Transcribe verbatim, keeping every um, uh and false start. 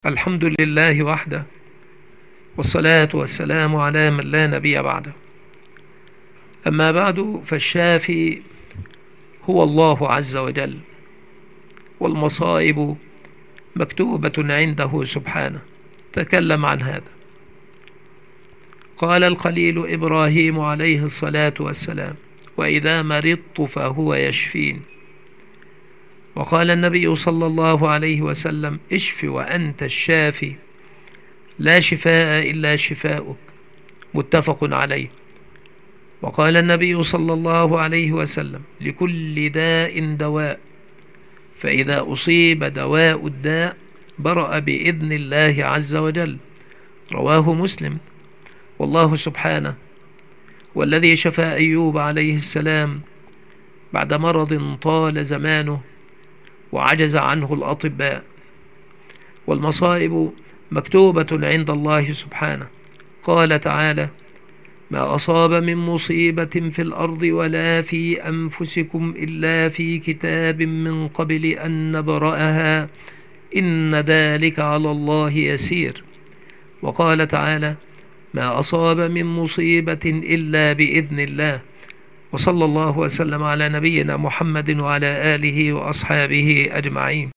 الحمد لله وحده، والصلاة والسلام على من لا نبي بعده. أما بعد، فالشافي هو الله عز وجل، والمصائب مكتوبة عنده سبحانه. تكلم عن هذا. قال الخليل إبراهيم عليه الصلاة والسلام: وإذا مرضت فهو يشفين. وقال النبي صلى الله عليه وسلم: اشف وأنت الشافي، لا شفاء إلا شفاؤك. متفق عليه. وقال النبي صلى الله عليه وسلم: لكل داء دواء، فإذا أصيب دواء الداء برأ بإذن الله عز وجل. رواه مسلم. والله سبحانه والذي شفى أيوب عليه السلام بعد مرض طال زمانه وعجز عنه الأطباء. والمصائب مكتوبة عند الله سبحانه. قال تعالى: ما أصاب من مصيبة في الأرض ولا في أنفسكم إلا في كتاب من قبل أن نبرأها إن ذلك على الله يسير. وقال تعالى: ما أصاب من مصيبة إلا بإذن الله. وصلى الله وسلم على نبينا محمد وعلى آله وأصحابه أجمعين.